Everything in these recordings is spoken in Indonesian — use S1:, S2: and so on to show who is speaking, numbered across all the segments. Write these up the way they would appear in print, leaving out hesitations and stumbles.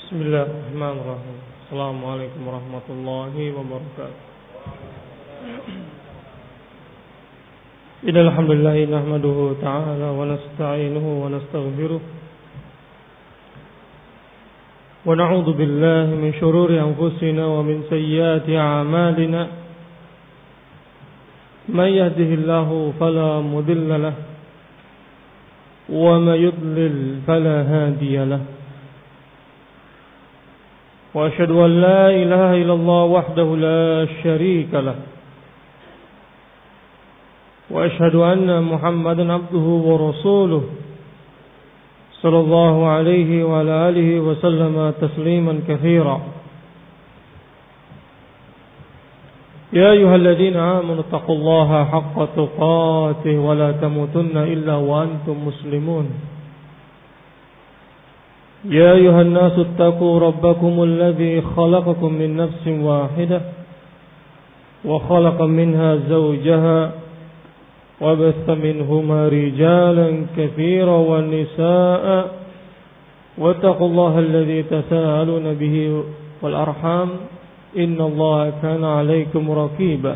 S1: Bismillahirrahmanirrahim. Assalamualaikum warahmatullahi wabarakatuh. Innal hamdalillah nahmaduhu ta'ala wa nasta'inuhu wa nastaghfiruh wa na'udzu billahi min shururi anfusina wa min sayyiati a'malina. Man yahdihillahu fala mudilla lahu wa man yudlil fala hadiya lahu. وأشهد أن لا إله إلا الله وحده لا شريك له وأشهد أن محمدا عبده ورسوله صلى الله عليه وعلى آله وسلم تسليما كثيرا. يا أيها الذين آمنوا اتقوا الله حق تقاته ولا تموتن إلا وأنتم مسلمون. يا أيها الناس اتقوا ربكم الذي خلقكم من نفس واحدة وخلق منها زوجها وبث منهما رجالا كثيرا والنساء واتقوا الله الذي تساءلون به والأرحام إن الله كان عليكم رقيبا.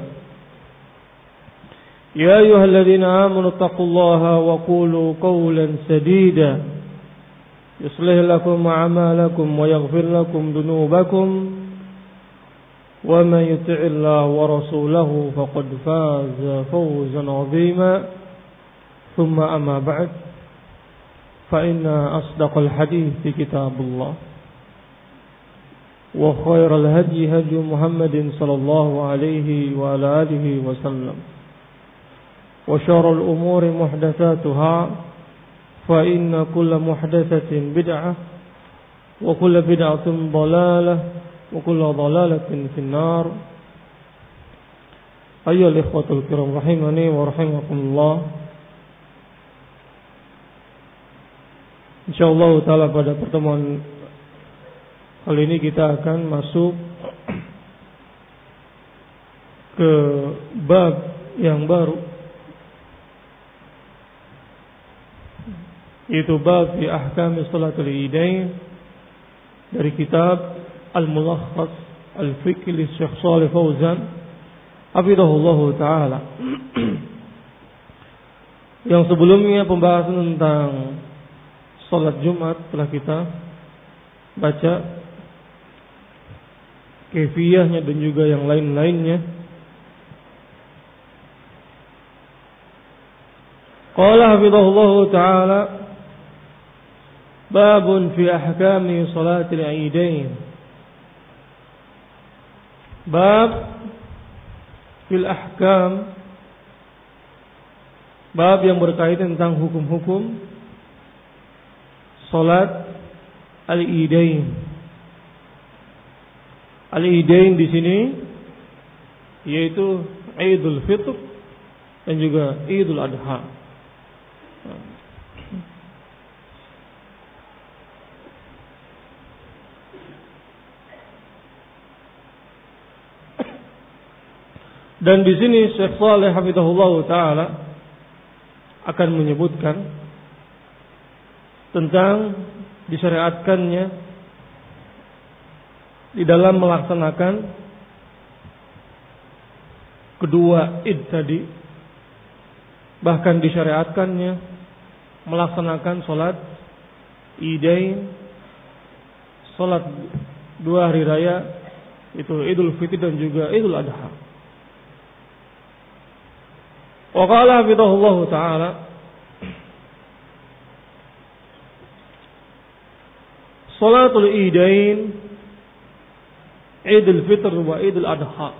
S1: يا أيها الذين آمنوا اتقوا الله وقولوا قولا سديدا يصلح لكم أعمالكم ويغفر لكم ذنوبكم ومن يطع الله ورسوله فقد فاز فوزا عظيما. ثم أما بعد فإن أصدق الحديث كتاب الله وخير الهدي هدي محمد صلى الله عليه وعلى آله وسلم وشر الأمور محدثاتها فإن كل محدثة بدعة وكل بدعة ضلالة وكل ضلالة في النار. أيها الإخوة الكرام رحمني ورحمكم الله. InsyaAllah ta'ala pada pertemuan kali ini kita akan masuk ke bab yang baru, yaitu bab fi ahkam salatul idain dari kitab Al-Mulakhas Al-Fiqh li Syekh Shalih Fauzan hafizahullahu taala. Yang sebelumnya pembahasan tentang salat Jumat telah kita baca kaifiyahnya dan juga yang lain-lainnya. Qala hafizahullahu taala Babun fi ahkami salatil idain. Bab fil ahkam, bab yang berkaitan tentang hukum-hukum salat al-idain. Al-idain di sini yaitu Idul Fitr dan juga Idul Adha. Dan di sini Syekh Shalih hafizahullah taala akan menyebutkan tentang disyariatkannya di dalam melaksanakan kedua id tadi, bahkan disyariatkannya melaksanakan salat idain, salat dua hari raya, itu Idul Fitri dan juga Idul Adha. Wa qala hafizahullahu ta'ala Salatul Idain Idul Fitr wa Idul Adha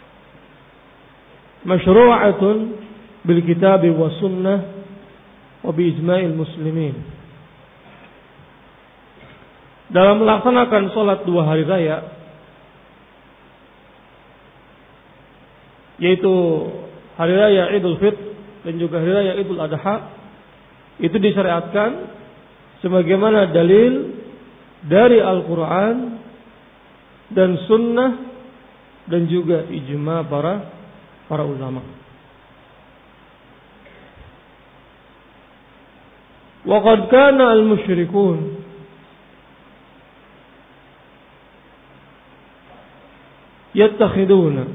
S1: masyru'atun bil kitab wa sunnah wa bi ijma'il muslimin. Dalam melaksanakan salat dua hari raya, yaitu hari raya Idul Fitr dan juga hari raya Idul Adha, itu disyariatkan sebagaimana dalil dari Al-Quran dan Sunnah dan juga ijma para ulama. Wa qad kana al-musyrikun yattakhiduna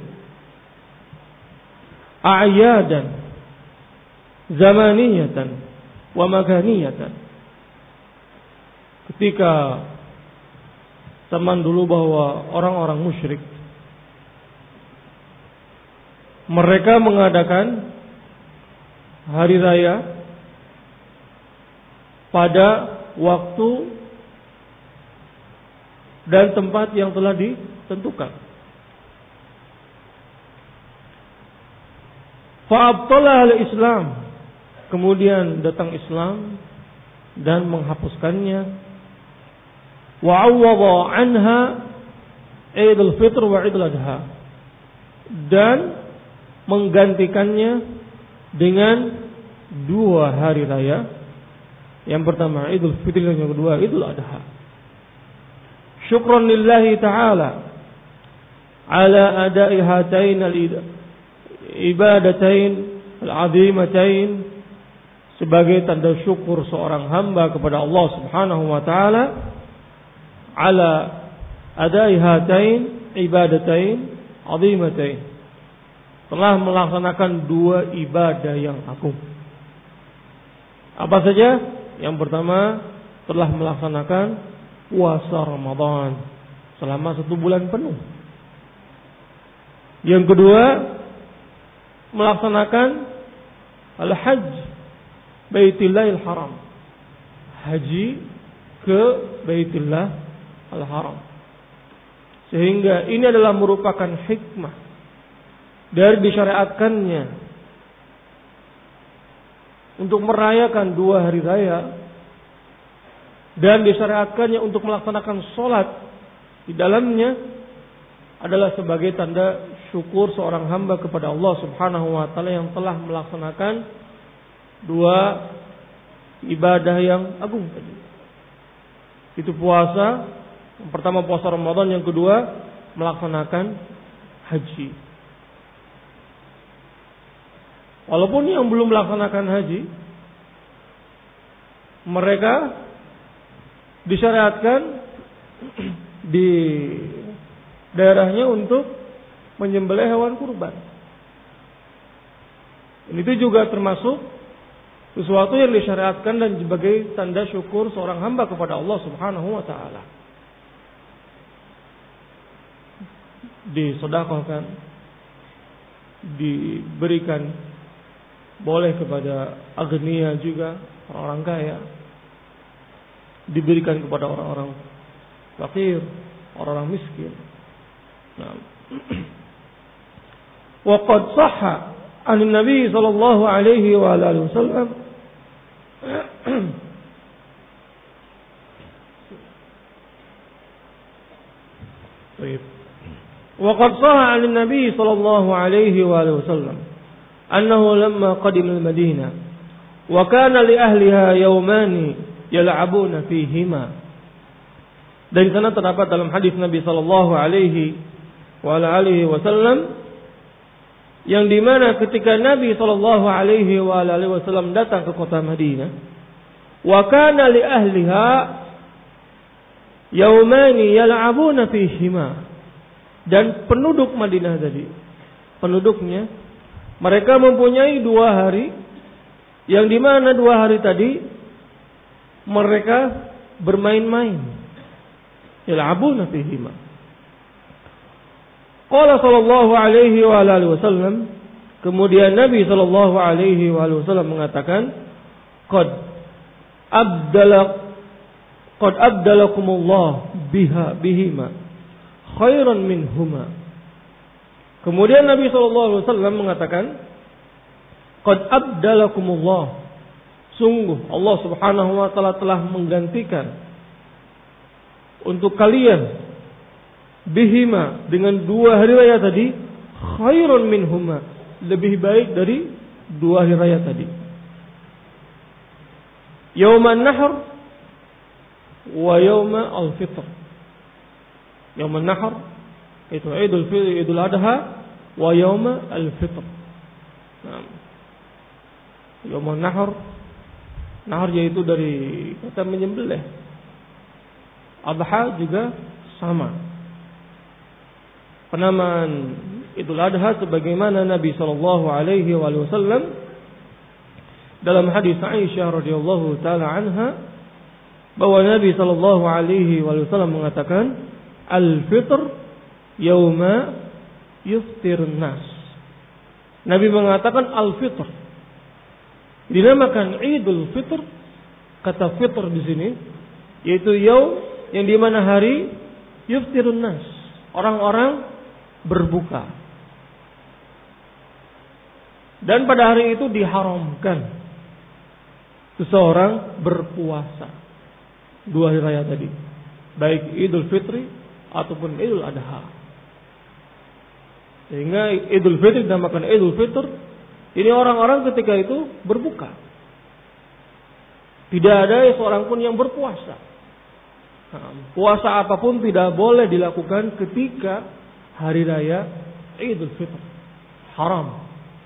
S1: a'yadan zamaniyatan wa makaniyatan. Ketika zaman dulu bahwa orang-orang musyrik mereka mengadakan hari raya pada waktu dan tempat yang telah ditentukan. Fa'abtalah al-Islam. Kemudian datang Islam dan menghapuskannya. Wa'awwadha anha Idul Fitr wa Idul Adha. Dan menggantikannya dengan dua hari raya. Yang pertama Idul Fitr, yang kedua Idul Adha. Syukran lillahi ta'ala ala ada'i hatain al-ibadatain al-azimatain, sebagai tanda syukur seorang hamba kepada Allah Subhanahu wa taala ala ada'i hatain ibadatain azimatain, telah melaksanakan dua ibadah yang agung. Apa saja? Yang pertama, telah melaksanakan puasa Ramadan selama 1 bulan penuh. Yang kedua, melaksanakan al-hajj Baitillahil Haram, haji ke Baitillah al-Haram. Sehingga ini adalah merupakan hikmah dari disyariatkannya untuk merayakan dua hari raya, dan disyariatkannya untuk melaksanakan sholat di dalamnya adalah sebagai tanda syukur seorang hamba kepada Allah Subhanahu wa taala yang telah melaksanakan dua ibadah yang agung tadi. Itu puasa, yang pertama puasa Ramadan, yang kedua melaksanakan haji. Walaupun yang belum melaksanakan haji, mereka disyariatkan di daerahnya untuk menyembelih hewan kurban. Itu juga termasuk sesuatu yang disyariatkan dan sebagai tanda syukur seorang hamba kepada Allah Subhanahu wa taala. Disedekahkan, diberikan, boleh kepada agnia juga, orang-orang kaya, diberikan kepada orang-orang fakir, orang-orang miskin. Nah. Wa qad sahha an Nabi sallallahu alaihi wa alihi wasallam Baik. Wa qad sahha an Nabi sallallahu alaihi wa alihi wasallam annahu lamma qadima al-Madinah wa kana li ahliha yawmani yal'abuna fihima. Dan sana terdapat dalam hadis Nabi sallallahu alaihi wa alihi wasallam yang dimana ketika Nabi sallallahu alaihi wa alihi wasallam datang ke kota Madinah, wa kana li ahliha yaumani yal'abuna fihima, dan penduduk Madinah tadi, penduduknya, mereka mempunyai 2 hari yang dimana 2 hari tadi mereka bermain-main. Yal'abuna fihima. Qala sallallahu alaihi wa alihi wasallam, kemudian Nabi sallallahu alaihi wa alihi wasallam mengatakan, qad abdalakumullah bihima khairan minhuma. Kemudian Nabi sallallahu alaihi wasallam mengatakan, qad abdalakumullah, sungguh Allah Subhanahu wa taala telah menggantikan untuk kalian bihima, dengan 2 hari raya tadi, khairan minhuma, lebih baik dari 2 hari raya tadi. Yauman nahr wa yauma al-fitr. Yauman nahr itu Idul Fitr, Idul Adha, wa yauma al-fitr. Nah, yauman nahr, nahr yaitu dari kata menyembelih. Adha juga sama. penamaan Idul Adha sebagaimana Nabi sallallahu alaihi wasallam dalam hadis Aisyah radhiyallahu taala anha bahwa Nabi sallallahu alaihi wasallam mengatakan al-fitr yauma yuftirun nas. Nabi mengatakan al-fitr dinamakan Idul Fitr. Kata fitr di sini yaitu yaum yang di mana hari yuftirun nas, orang-orang berbuka. Dan pada hari itu diharamkan seseorang berpuasa. Dua hari raya tadi, baik Idul Fitri ataupun Idul Adha. Sehingga Idul Fitri dinamakan Idul Fitr. Ini orang-orang ketika itu berbuka. Tidak ada seorang pun yang berpuasa. Puasa apapun tidak boleh dilakukan ketika hari raya Idul Fitr. Haram.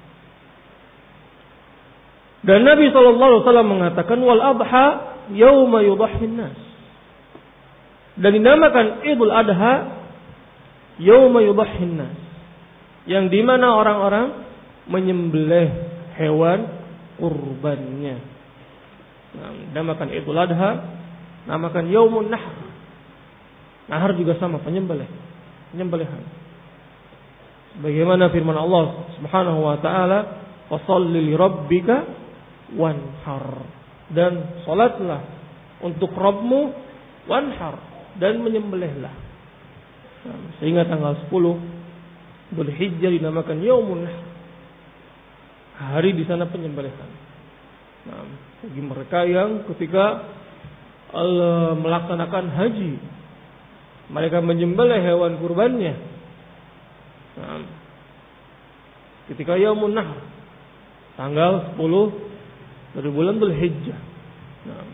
S1: Dan Nabi SAW mengatakan wal adha yauma yudahhin nas. Dan dinamakan Idul Adha yauma yudahhin nas, yang dimana orang-orang menyembelih hewan kurbannya. Nah, namakan Idul Adha, namakan Yaumun Nahr. Nahr juga sama, penyembelihan. Bagaimana firman Allah Subhanahu wa taala, "Fasholli li rabbika wanhar." Dan salatlah untuk Rabbmu, wanhar, dan menyembelihlah. Nah, sehingga tanggal 10 Dzulhijjah dinamakan Yaumun Nahr. Hari di sana penyembelihan. Nah, bagi mereka yang ketika melaksanakan haji, mereka menyembelih hewan kurbannya. Nah, ketika Yaumun Nahr, tanggal 10 dari bulan Dzulhijjah. Nah,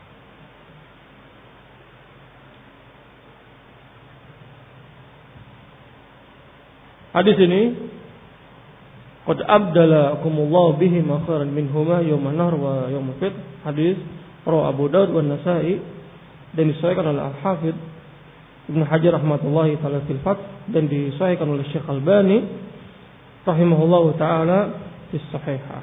S1: hadis ini qad abdalakumullahu bihi ma khairan minhuma yaumun nahr wa yaumul fitr. Hadis rawi Abu Daud wa Nasa'i dan disahihkan oleh Al-Hafidz Ibnu Hajar rahmatullahi taala fil Fath dan disahihkan oleh Syekh Albani rahimahullahu taala fi Shahihah.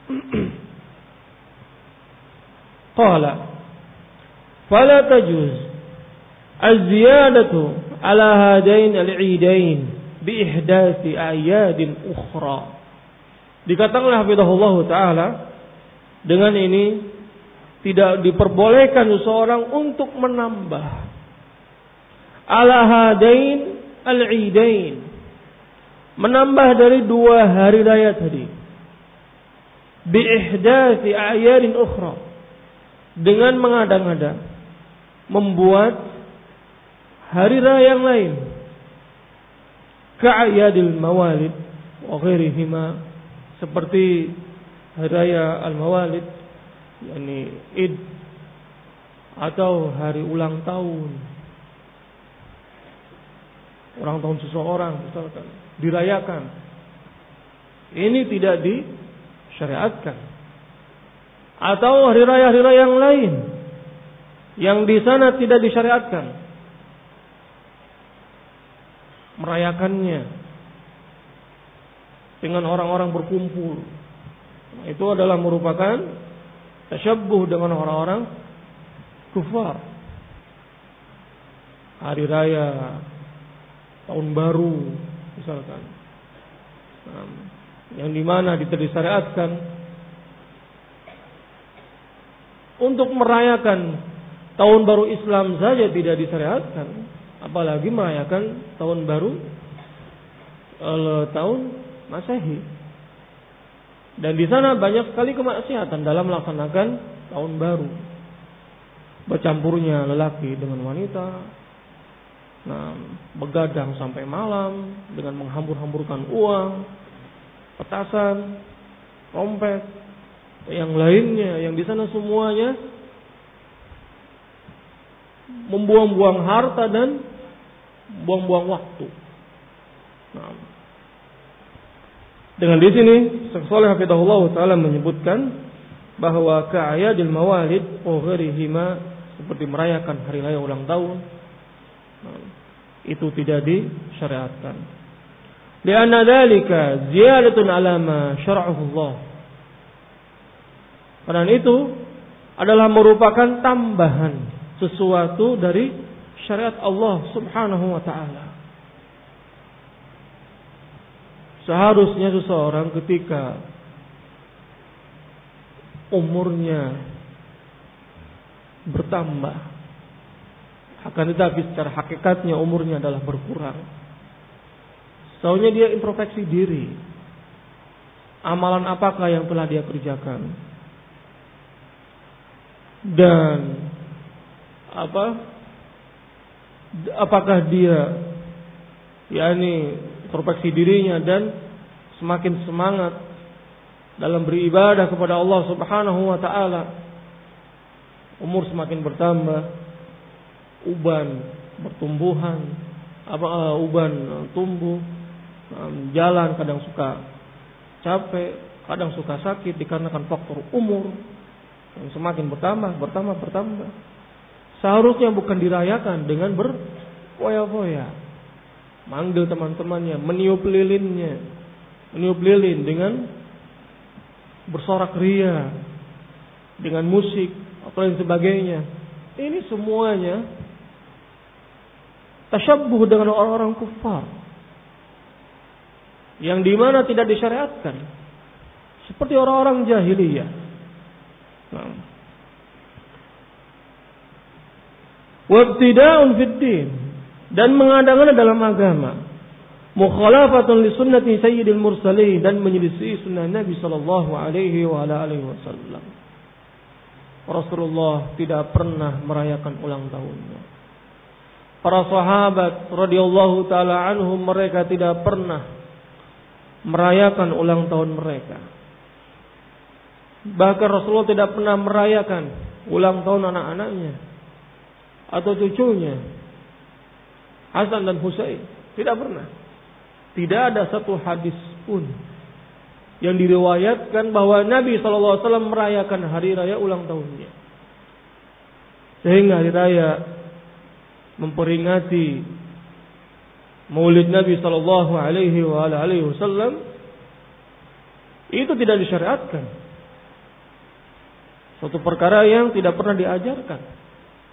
S1: Qala fala tajuz az-ziyadatu ala hadain al-eidain bi ihdasi ayadin ukhra. Dikatakan hafizahullah taala, dengan ini tidak diperbolehkan seseorang untuk menambah ala hadain al-eidain, menambah dari dua hari raya tadi, bi ihdasi ayadin ukhra, dengan mengada-ngada membuat hari raya yang lain, ka'ayadil mawalid wa ghairihima, seperti hari raya al-mawalid, yakni Id, atau hari ulang tahun, ulang tahun seseorang misalkan dirayakan. Ini tidak disyariatkan. Atau hari raya yang lain yang di sana tidak disyariatkan merayakannya dengan orang-orang berkumpul. Itu adalah merupakan tasyabbuh dengan orang-orang kufar. Hari raya tahun baru misalkan, yang dimana tidak disyariatkan untuk merayakan tahun baru Islam saja, tidak disyariatkan, apalagi merayakan tahun baru tahun Masehi. Dan di sana banyak sekali kemaksiatan dalam melaksanakan tahun baru. Bercampurnya lelaki dengan wanita. Nah, begadang sampai malam dengan menghambur-hamburkan uang, petasan, trompet, yang lainnya, yang di sana semuanya membuang-buang harta dan buang-buang waktu. Nah, dengan di sini Syekh Shalih hafizahullah taala menyebutkan bahwa ka'ayadil mawalid wa ghairihima, seperti merayakan hari raya ulang tahun, itu tidak disyariatkan. Lianna dzalika ziyadatun ala ma syara'ahu Allah. Karena itu adalah merupakan tambahan sesuatu dari syariat Allah Subhanahu wa taala. Seharusnya seseorang ketika umurnya bertambah, akan tetapi secara hakikatnya umurnya adalah berkurang, soalnya dia introspeksi diri. Amalan apakah yang telah dia kerjakan? Dan apakah dia introspeksi dirinya dan semakin semangat dalam beribadah kepada Allah Subhanahu wa taala. Umur semakin bertambah, uban bertumbuhan, uban tumbuh, jalan kadang suka capek, kadang suka sakit dikarenakan faktor umur yang semakin bertambah. Seharusnya bukan dirayakan dengan berfoya-foya, manggil teman-temannya, meniup lilin dengan bersorak ria, dengan musik atau lain sebagainya. Ini semuanya tasyabbuh dengan orang-orang kufar yang dimana tidak disyariatkan, seperti orang-orang jahiliyah. Wabtida'un fid din, dan mengada-ngada dalam agama, mukhalafatun li sunnati sayyidil mursalin, dan menyelisih sunnah Nabi sallallahu alaihi wa ala alihi wasallam. Rasulullah tidak pernah merayakan ulang tahunnya. Para sahabat radhiyallahu taala anhum, mereka tidak pernah merayakan ulang tahun mereka. Bahkan Rasulullah tidak pernah merayakan ulang tahun anak-anaknya atau cucunya Hasan dan Husain. Tidak pernah. Tidak ada satu hadis pun yang diriwayatkan bahwa Nabi SAW merayakan hari raya ulang tahunnya. Sehingga hari raya memperingati Maulid Nabi SAW itu tidak disyariatkan. Suatu perkara yang tidak pernah diajarkan.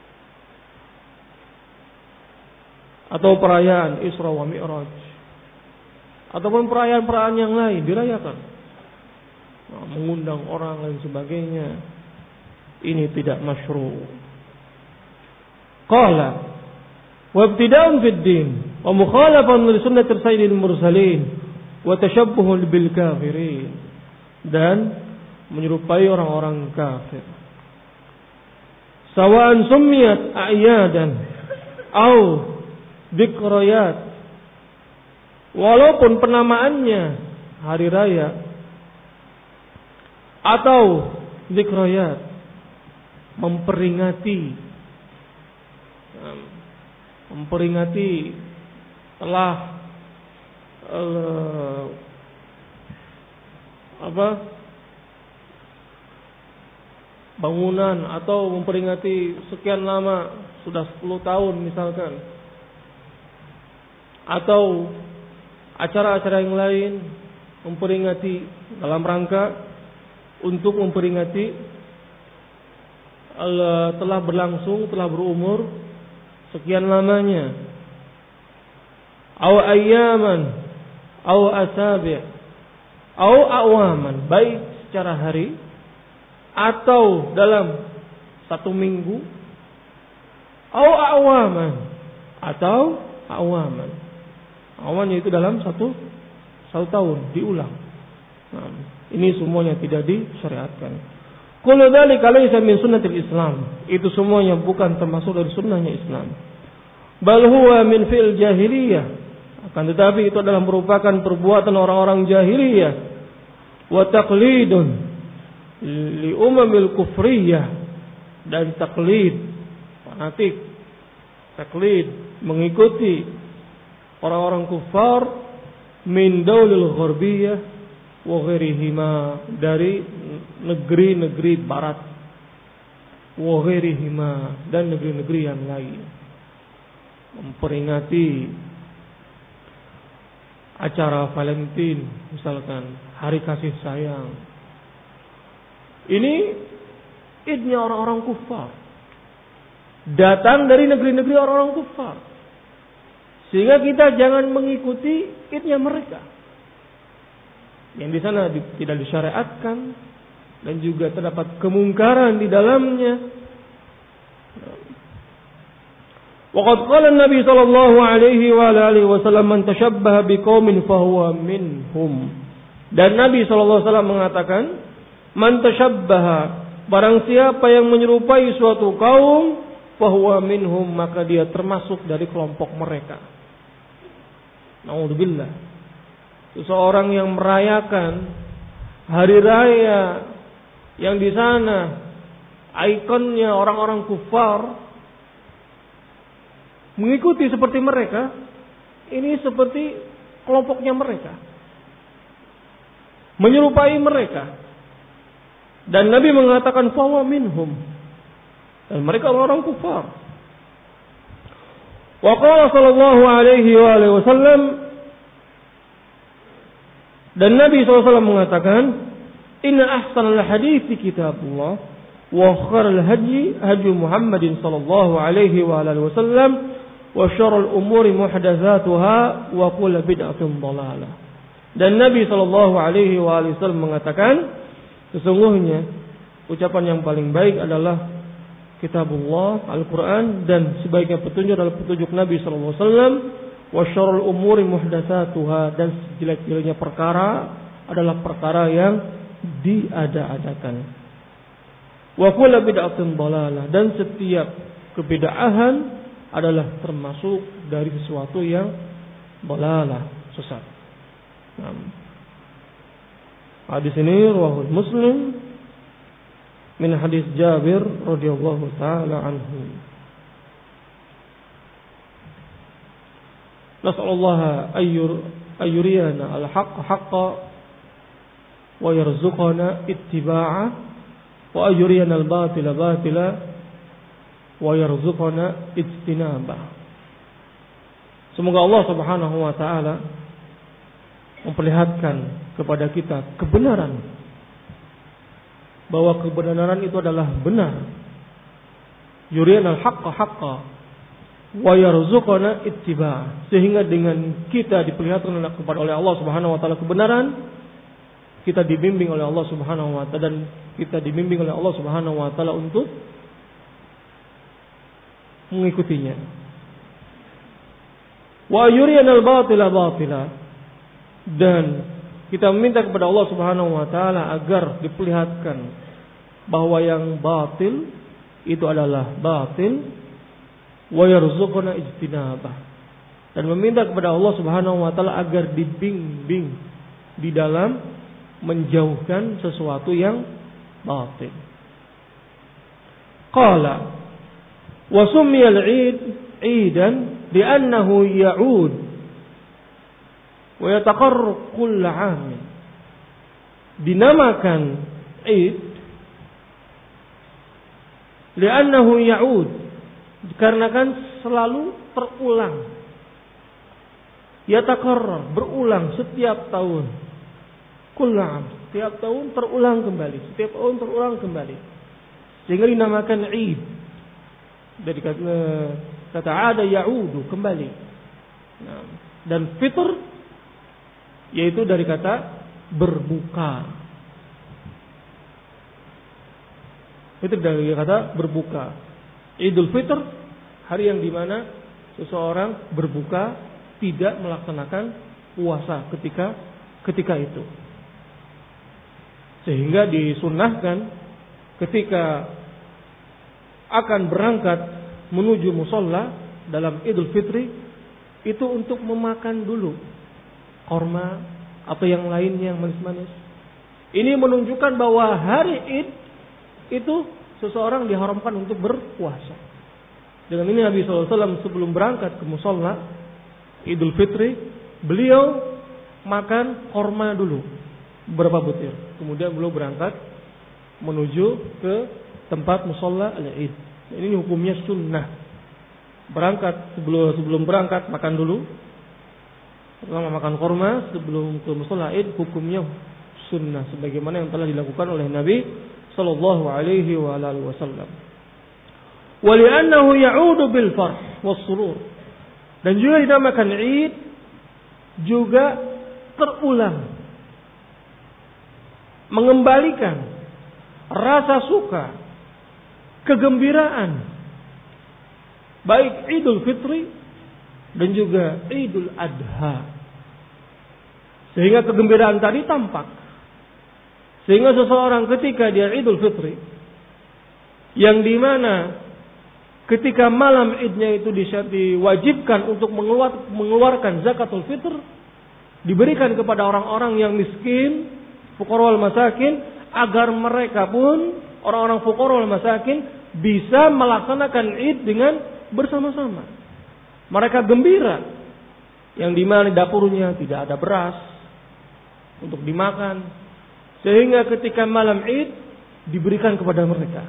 S1: Atau perayaan Isra wa Mi'raj, ataupun perayaan-perayaan yang lain dirayakan, mengundang orang lain sebagainya, ini tidak masyru'. Qala wa ibtida'un fid din wa mukhalafan li sunnati sayyidil mursalin wa tashabbuhun bil kafirin, dan menyerupai orang-orang kafir. Sawa'an summiyat a'yadan au dzikrayat, walaupun penamaannya hari raya atau dzikrayat, memperingati telah bangunan, atau memperingati sekian lama, sudah 10 tahun misalkan, atau acara-acara yang lain, memperingati dalam rangka untuk memperingati telah berlangsung, telah berumur sekian lamanya, aw ayyaman aw asabi' aw awaman, baik secara hari atau dalam 1 minggu, aw awaman atau awaman. Awan yaitu dalam satu tahun diulang. Nah, ini semuanya tidak disyariatkan. Kullu dzalika laysa min sunnatil Islam. Itu semuanya bukan termasuk dari sunnahnya Islam. Bal huwa min fil jahiliyah. Akan tetapi itu adalah merupakan perbuatan orang-orang jahiliyah. Wa taqlidun li umamil kufriyah, dan taklid, fanatik, taklid, mengikuti orang-orang kufar, min daulil gharbiyah wa ghairihima, dari negeri-negeri barat, wa ghairihima, dan negeri-negeri yang lain, memperingati acara Valentine, misalkan hari kasih sayang. Ini idnya orang-orang kufar. Datang dari negeri-negeri orang-orang kufar. Sehingga kita jangan mengikuti idnya mereka. Yang di sana tidak disyariatkan dan juga terdapat kemungkaran di dalamnya. Waqad qala Nabi sallallahu alaihi wa alihi wasallam man tashabbaha biqaumin fahuwa minhum. Dan Nabi sallallahu alaihi wasallam mengatakan, man tashabbaha, barang siapa yang menyerupai suatu kaum, fahuwa minhum, maka dia termasuk dari kelompok mereka. Na'udzubillah. Seseorang yang merayakan hari raya yang di sana ikonnya orang-orang kufar, mengikuti seperti mereka, ini seperti kelompoknya mereka, menyerupai mereka. Dan Nabi mengatakan fahuwa minhum, dan mereka orang kufar. Wa qala sallallahu alaihi wa sallam, dan Nabi SAW mengatakan, inna ahsanal hadithi kitabullah wa khairal hadi hadi Muhammadin sallallahu alaihi wa sallam wa syarrul umuri muhdatsatuha wa kullu bid'atin dhalalah. Dan Nabi sallallahu alaihi wasallam mengatakan, sesungguhnya ucapan yang paling baik adalah kitabullah, Al-Qur'an, dan sebaiknya petunjuk adalah petunjuk Nabi sallallahu alaihi wasallam, wa syarrul umuri muhdatsatuha, dan sejelek-jeleknya perkara adalah perkara yang diada-adakan. Wa kullu bid'atin dhalalah, dan setiap kebid'ahan adalah termasuk dari sesuatu yang dhalalah, sesat. Hadis ini riwayat Muslim min hadis Jabir radhiyallahu taala anhu. Nas'alullah ayyuriyana al-haqq haqqan wa yarzuqana ittiba'ah wa ayyuriyana al-batila batila wa yarzuqana ijtinabah. Semoga Allah Subhanahu wa taala memperlihatkan kepada kita kebenaran, bahwa kebenaran itu adalah benar. Yuriyana al-haqqa haqqa wa yarzuqana ittiba'ah, sehingga dengan kita diperlihatkan kepada oleh Allah Subhanahu wa taala kebenaran, kita dibimbing oleh Allah Subhanahu wa taala, dan kita dibimbing oleh Allah Subhanahu wa taala untuk mengikutinya. Wa yuriyana al-batila batila, dan kita meminta kepada Allah Subhanahu wa taala agar diperlihatkan bahwa yang batil itu adalah batil, wa yarzuqna ijtinabah, dan meminta kepada Allah Subhanahu wa taala agar dibimbing di dalam menjauhkan sesuatu yang batil. Qala wa summiya al-'id 'idan li'annahu ya'ud wa yataqarrar kull 'am. Dinamakan 'id li'annahu ya'ud, dikarenakan selalu terulang. Yataqarrar, berulang setiap tahun. Kull 'am, setiap tahun terulang kembali, setiap tahun terulang kembali. Sehingga dinamakan 'id. Dari kata ada ya'udu, kembali. Nah, dan fitr yaitu dari kata berbuka. Itu dari kata berbuka. Idul Fitr, hari yang dimana seseorang berbuka, tidak melaksanakan puasa ketika itu. Sehingga disunnahkan ketika akan berangkat menuju musalla dalam Idul Fitri itu untuk memakan dulu korma atau yang lainnya yang manis-manis. Ini menunjukkan bahwa hari Id itu seseorang diharamkan untuk berpuasa. Dengan ini Nabi SAW sebelum berangkat ke musalla Idul Fitri, beliau makan korma dulu beberapa butir. Kemudian beliau berangkat menuju ke tempat musalla al-Id. Ini hukumnya sunnah. Berangkat sebelum berangkat makan dulu. Pertama makan kurma sebelum ke musalla Id hukumnya sunnah sebagaimana yang telah dilakukan oleh Nabi sallallahu alaihi wasallam. Wa li'annahu ya'udu bil farh was surur. Dan juga dinamakan Id juga terulang, mengembalikan rasa suka, kegembiraan, baik Idul Fitri dan juga Idul Adha. Sehingga kegembiraan tadi tampak. Sehingga seseorang ketika dia Idul Fitri, yang dimana ketika malam Idnya itu diwajibkan untuk mengeluarkan zakatul fitr, diberikan kepada orang-orang yang miskin, fuqara wal masakin, agar mereka pun orang-orang fuqara wal masakin bisa melaksanakan Id dengan bersama-sama. Mereka gembira, yang dimana dapurnya tidak ada beras untuk dimakan, sehingga ketika malam Id diberikan kepada mereka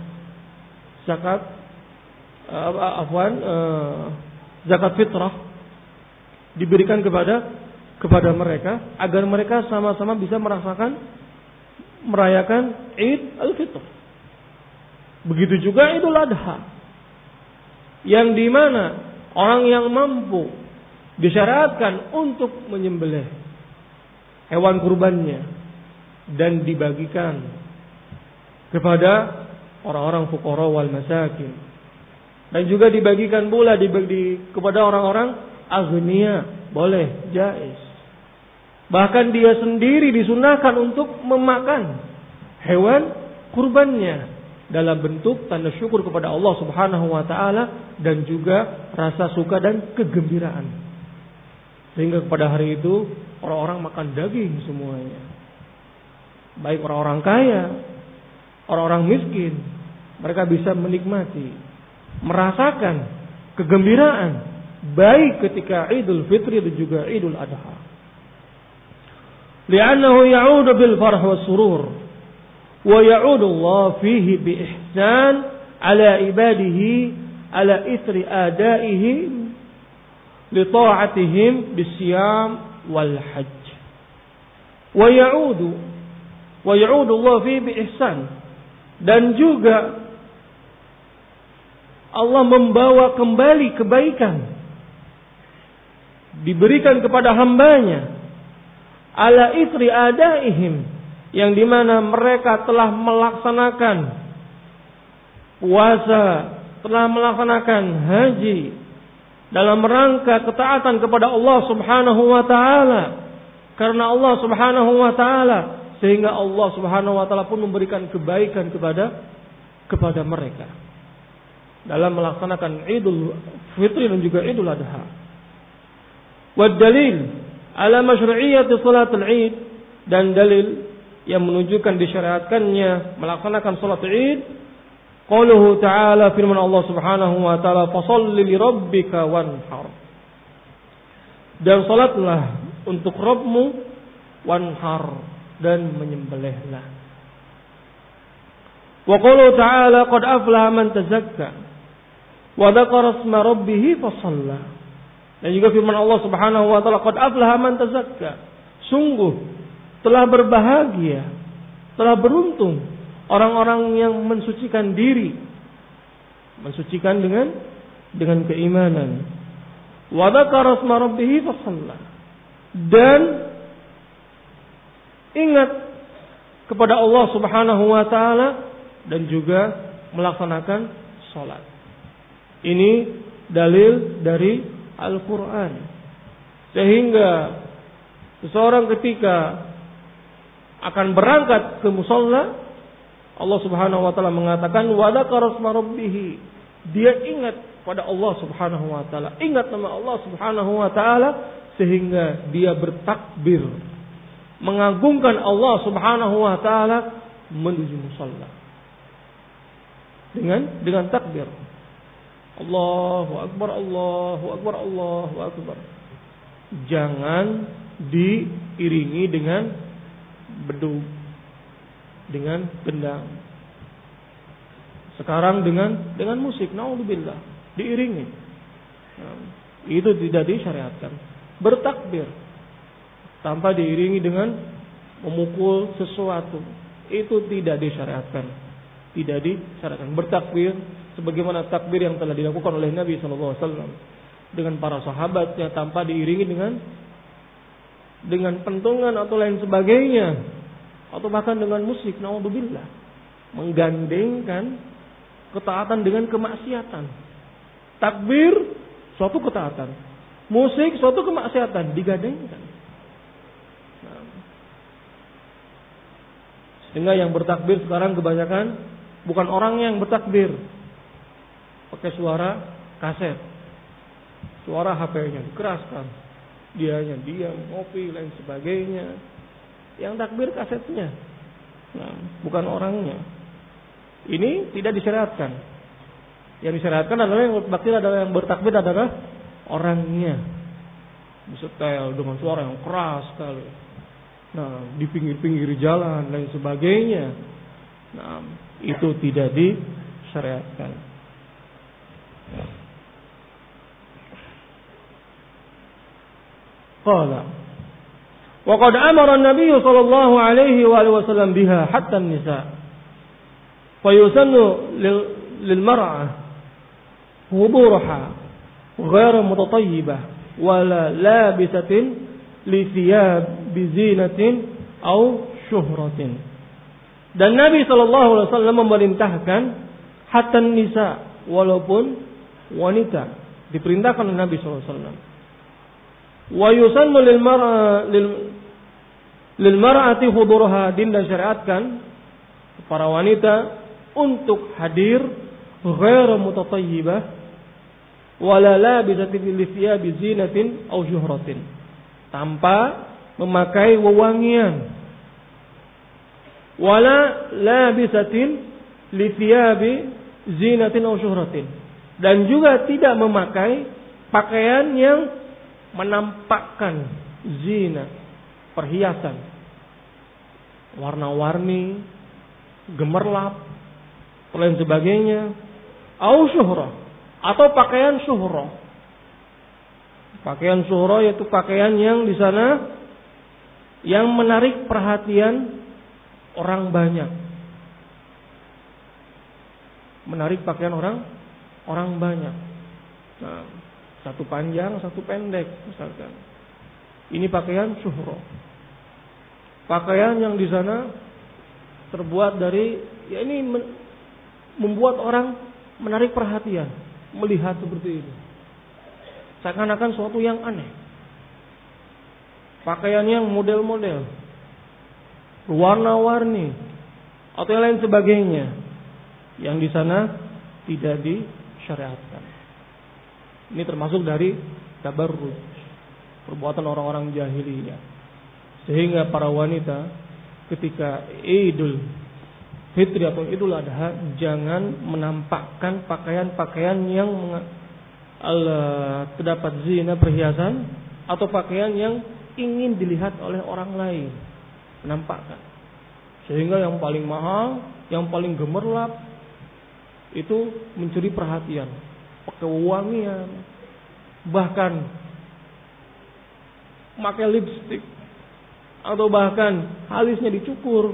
S1: zakat fitrah, diberikan kepada mereka agar mereka sama-sama bisa merayakan Id al-Fitr. Begitu juga Idul Adha, yang dimana orang yang mampu disyariatkan untuk menyembelih hewan kurbannya dan dibagikan kepada orang-orang fuqara wal masakin, dan juga dibagikan pula kepada orang-orang aghnia, boleh, jaiz. Bahkan dia sendiri disunahkan untuk memakan hewan kurbannya dalam bentuk tanda syukur kepada Allah Subhanahu wa taala dan juga rasa suka dan kegembiraan. Sehingga pada hari itu orang-orang makan daging semuanya. Baik orang-orang kaya, orang-orang miskin, mereka bisa menikmati, merasakan kegembiraan baik ketika Idul Fitri dan juga Idul Adha. Li'annahu ya'udu bil farh was surur wa ya'udu Allah fihi bi ihsan ala ibadihi ala ithri adaihim li ta'atihim bisyam wal hajj. Wa ya'udu Allah fihi bi ihsan, dan juga Allah membawa kembali kebaikan, diberikan kepada hambanya ala isri adaihim, yang dimana mereka telah melaksanakan puasa, telah melaksanakan haji dalam rangka ketaatan kepada Allah Subhanahu wa taala, karena Allah Subhanahu wa taala, sehingga Allah Subhanahu wa taala pun memberikan kebaikan kepada mereka dalam melaksanakan Idul Fitri dan juga Idul Adha. Wad dalil ala masyru'iyyati salatul Id, dan dalil yang menunjukkan disyariatkannya melaksanakan salat Id, qauluhu ta'ala, firman Allah Subhanahu wa taala, fasholli li rabbika wanhar, dan salatlah untuk Rabbmu, wanhar, dan menyembelihlah. Wa qauluhu ta'ala, qad aflaha man tazakka wa dzakara isma rabbih fasalla. Dan juga firman Allah Subhanahu wa taala, qad aflaha man tazakka, sungguh telah berbahagia, telah beruntung orang-orang yang mensucikan diri, mensucikan dengan keimanan. Wa dzakara isma rabbih fasalla, dan ingat kepada Allah Subhanahu wa taala dan juga melaksanakan salat. Ini dalil dari Al-Quran. Sehingga seseorang ketika akan berangkat ke musalla, Allah Subhanahu wa taala mengatakan wa dzakara isma rabbih, dia ingat pada Allah Subhanahu wa taala, ingat nama Allah Subhanahu wa taala, sehingga dia bertakbir mengagungkan Allah Subhanahu wa taala menuju musalla dengan takbir. Allahu Akbar, Allahu Akbar, Allahu Akbar. Jangan diiringi dengan beduk, dengan gendang. Sekarang dengan musik, naudzubillah, diiringi. Itu tidak disyariatkan. Bertakbir tanpa diiringi dengan memukul sesuatu. Itu tidak disyariatkan. Tidak disyariatkan. Bertakbir sebagaimana takbir yang telah dilakukan oleh Nabi SAW dengan para sahabatnya tanpa diiringi dengan pentungan atau lain sebagainya, atau bahkan dengan musik. Naudzubillah, menggandengkan ketaatan dengan kemaksiatan. Takbir suatu ketaatan, musik suatu kemaksiatan, digandengkan. Sehingga yang bertakbir sekarang kebanyakan bukan orangnya yang bertakbir, pakai suara kaset, suara HP-nya dikeraskan, dianya diam, ngopi, lain sebagainya. Yang takbir kasetnya, bukan orangnya. Ini tidak disyariatkan. Yang disyariatkan adalah yang bertakbir adalah orangnya. Disetel dengan suara yang keras sekali. Di pinggir-pinggir jalan dan sebagainya. Itu tidak disyariatkan. Qala wa qad amara an-nabiy sallallahu alaihi wa alihi wasallam biha hatta an-nisa. Fa yusannu lil mar'ah hudurha ghayra mutatayyibah wala labisatin li thiyab bi zinatin aw syuhratin. Dan Nabi sallallahu alaihi wasallam memerintahkan hatta an-nisa, walaupun wanita diperintahkan oleh Nabi sallallahu alaihi wasallam. Wa yusannu lil mar'ati hudurha, din dan syariatkan para wanita untuk hadir ghairu mutatayyibah wala labisatin li thiyabi zinatin aw syuhratin, tanpa memakai wewangian, wala labisatin li thiyabi zinatin aw syuhratin, dan juga tidak memakai pakaian yang menampakkan zina, perhiasan, warna-warni, gemerlap, dan sebagainya, au syuhrah, atau pakaian syuhrah. Pakaian syuhrah yaitu pakaian yang di sana yang menarik perhatian orang banyak. Menarik pakaian orang banyak. Satu panjang, satu pendek misalkan. Ini pakaian syuhrah. Pakaian yang di sana terbuat dari, ya ini membuat orang menarik perhatian, melihat seperti ini. Seakan-akan suatu yang aneh. Pakaian yang model-model, warna-warni, atau yang lain sebagainya, yang di sana tidak disyariatkan. Ini termasuk dari tabarruj, perbuatan orang-orang jahiliyah. Sehingga para wanita ketika Idul Fitri atau Idul Adha jangan menampakkan pakaian-pakaian yang terdapat zina, perhiasan, atau pakaian yang ingin dilihat oleh orang lain. Menampakkan. Sehingga yang paling mahal, yang paling gemerlap itu mencuri perhatian. Pakai wangian, bahkan pakai lipstik, atau bahkan alisnya dicukur.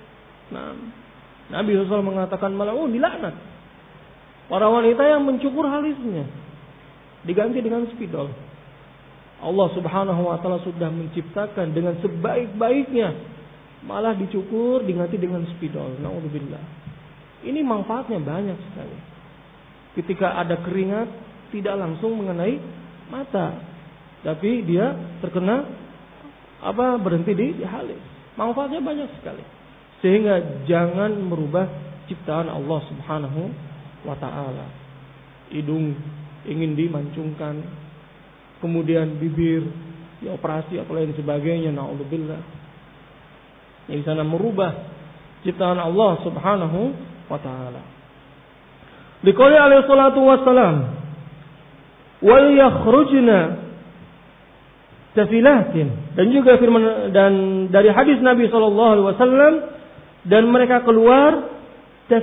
S1: Nabi SAW mengatakan malah dilaknat para wanita yang mencukur alisnya, diganti dengan spidol. Allah Subhanahu wa taala sudah menciptakan dengan sebaik-baiknya, malah dicukur diganti dengan spidol. Naudzubillah. Ini manfaatnya banyak sekali. Ketika ada keringat tidak langsung mengenai mata, tapi dia terkena berhenti di halis. Manfaatnya banyak sekali. Sehingga jangan merubah ciptaan Allah Subhanahu wa taala. Hidung ingin dimancungkan, kemudian bibir dioperasi atau lain sebagainya, naudzubillah. Yang di sana merubah ciptaan Allah Subhanahu wa taala. Dikali alaihi salatu wassalam, wal yakhrujna tafilatin, dan juga firman dan dari hadis Nabi sallallahu alaihi wasallam, dan mereka keluar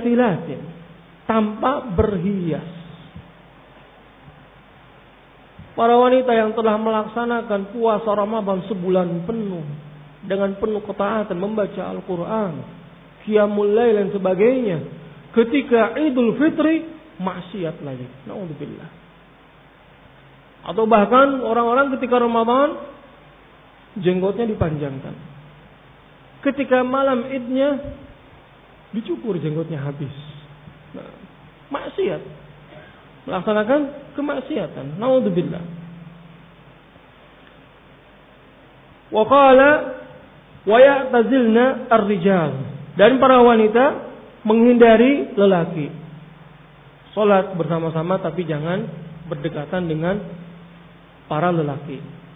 S1: tafilatin, tanpa berhias. para wanita yang telah melaksanakan puasa Ramadan sebulan penuh dengan penuh ketaatan, membaca Al-Quran, qiyamul lail dan sebagainya, ketika Idul Fitri maksiat lagi. Na'udzubillah. Atau bahkan orang-orang ketika Ramadan jenggotnya dipanjangkan. Ketika malam Idnya dicukur jenggotnya habis. Nah, maksiat. Melaksanakan kemaksiatan. Na'udzubillah. Wa qala wa ya'tazilna ar-rijal. Dan para wanita menghindari lelaki. Salat bersama-sama tapi jangan berdekatan dengan para lelaki.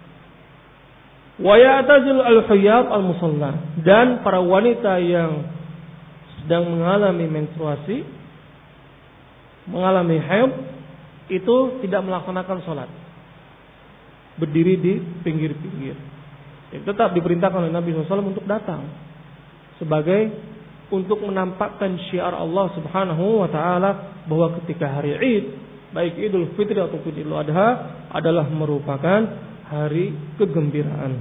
S1: Wa ya'tazil al-huyab al-musalla. Dan para wanita yang sedang mengalami menstruasi, mengalami haid, itu tidak melaksanakan salat. Berdiri di pinggir-pinggir. Tetap diperintahkan oleh Nabi SAW untuk datang sebagai untuk menampakkan syiar Allah Subhanahu wa taala bahwa ketika hari Id, baik Idul Fitri ataupun Idul Adha, adalah merupakan hari kegembiraan.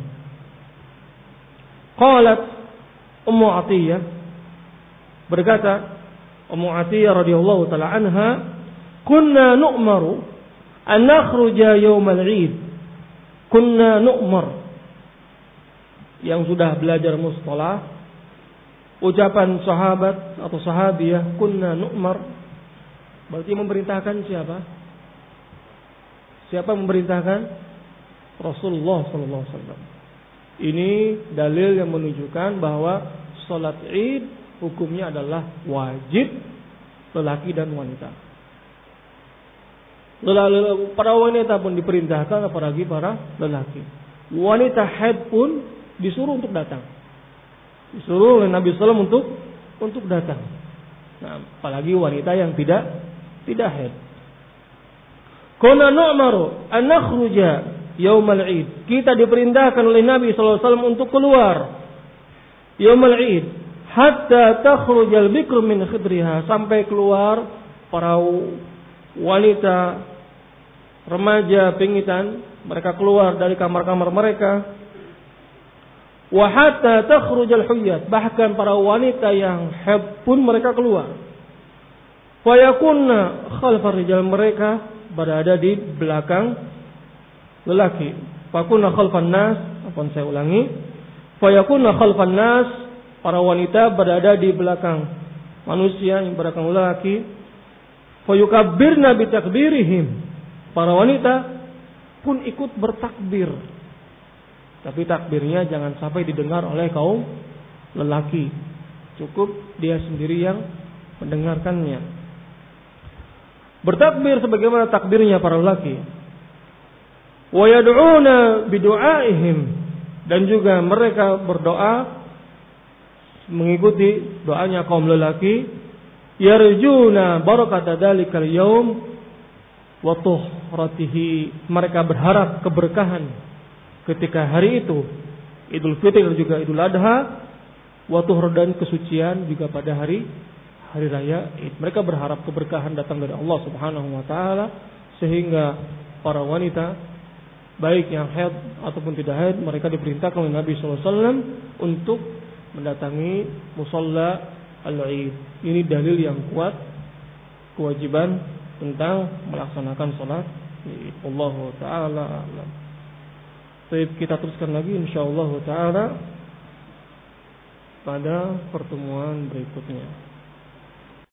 S1: Qalat Ummu Atiyah, berkata Ummu Atiyah radhiyallahu taala anha, "Kunna nu'maru an nakhruja yaumal 'id." Kunna nu'mar. Yang sudah belajar mustalah, ucapan sahabat atau sahabiyah kunna nu'mar berarti memerintahkan siapa? Siapa memerintahkan? Rasulullah sallallahu alaihi wasallam. Ini dalil yang menunjukkan bahwa salat Id hukumnya adalah wajib lelaki dan wanita. Para wanita pun diperintahkan, apalagi para lelaki. Wanita haid pun disuruh untuk datang. Disuruh oleh Nabi SAW untuk datang. Nah, apalagi wanita yang tidak haid. Kunna nu'maru an nakhruja yaumal 'id. Kita diperintahkan oleh Nabi SAW untuk keluar yaumal 'id hatta takhrujal bikru min khidriha, sampai keluar para wanita remaja pingitan, mereka keluar dari kamar-kamar mereka. Wa hatta takhrujal huyyat, bahkan para wanita yang haid pun mereka keluar. Fa yakunna khalfar rijal, mereka berada di belakang lelaki. Fa kunna khalfan nas, saya ulangi. Fa yakunna khalfan nas, para wanita berada di belakang manusia yang belakang lelaki. Fa yukabbirna bi takbirihim, para wanita pun ikut bertakbir. Tapi takbirnya jangan sampai didengar oleh kaum lelaki. Cukup dia sendiri yang mendengarkannya. Bertakbir sebagaimana takbirnya para lelaki. Wa yad'una bidu'aihim, dan juga mereka berdoa mengikuti doanya kaum lelaki. Yarjuna barakata dzalikal yaum wa tuhratihi, mereka berharap keberkahan ketika hari itu, Idul Fitri dan juga Idul Adha, wa tuhr, dan kesucian juga pada hari raya Id. Mereka berharap keberkahan datang dari Allah Subhanahu wa taala, sehingga para wanita baik yang haid ataupun tidak haid, mereka diperintahkan oleh Nabi sallallahu alaihi wasallam untuk mendatangi musalla al-Id. Ini dalil yang kuat kewajiban tentang melaksanakan salat Id. Allahu taala a'lam. Baik, kita teruskan lagi insyaallah taala pada pertemuan berikutnya.